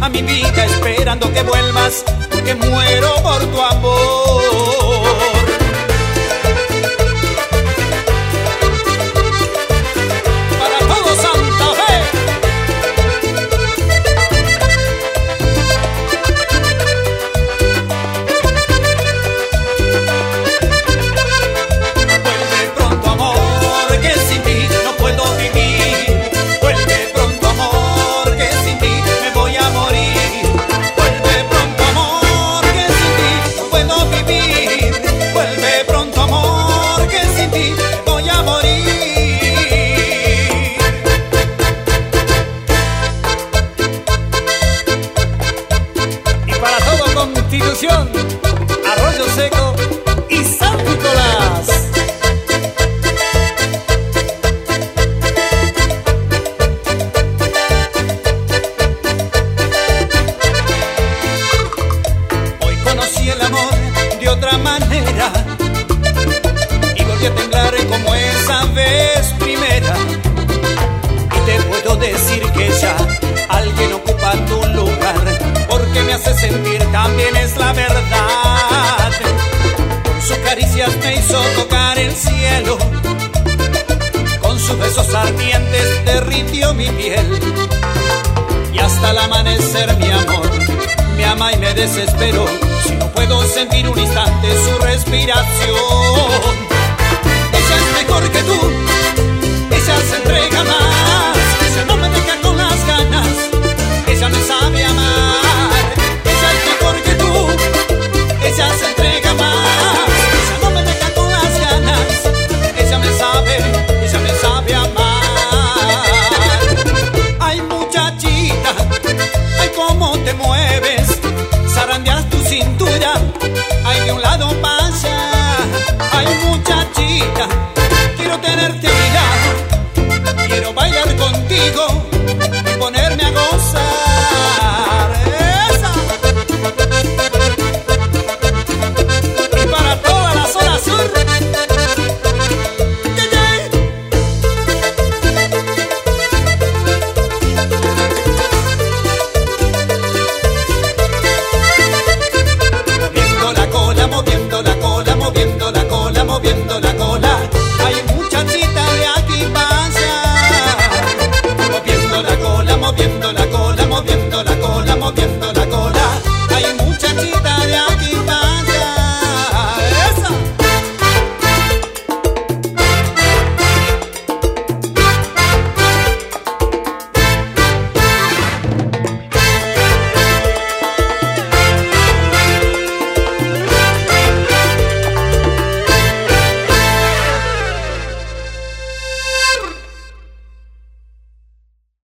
a mi vida esperando que vuelvas, porque muero por tu amor. Para todo Santa Fe. Vuelve pronto amor, que sin ti no puedo vivir. Vuelve pronto amor, que sin ti me voy a morir. Vuelve pronto amor, que sin ti no puedo vivir. Vuelve pronto amor, que sin ti me voy a morir. Y para todo Constitución, Arroyo Seco y San Nicolás. Hoy conocí el amor de otra manera y volví a temblar como esa vez primera. Y te puedo decir que ya alguien ocupa tu lugar, porque me hace sentir también es la verdad. Con sus caricias me hizo tocar el cielo, con sus besos ardientes derritió mi piel. Y hasta el amanecer mi amor me ama y me desespero si no puedo sentir un instante su respiración. Ella es mejor que tú, ella se entrega más, ella no me deja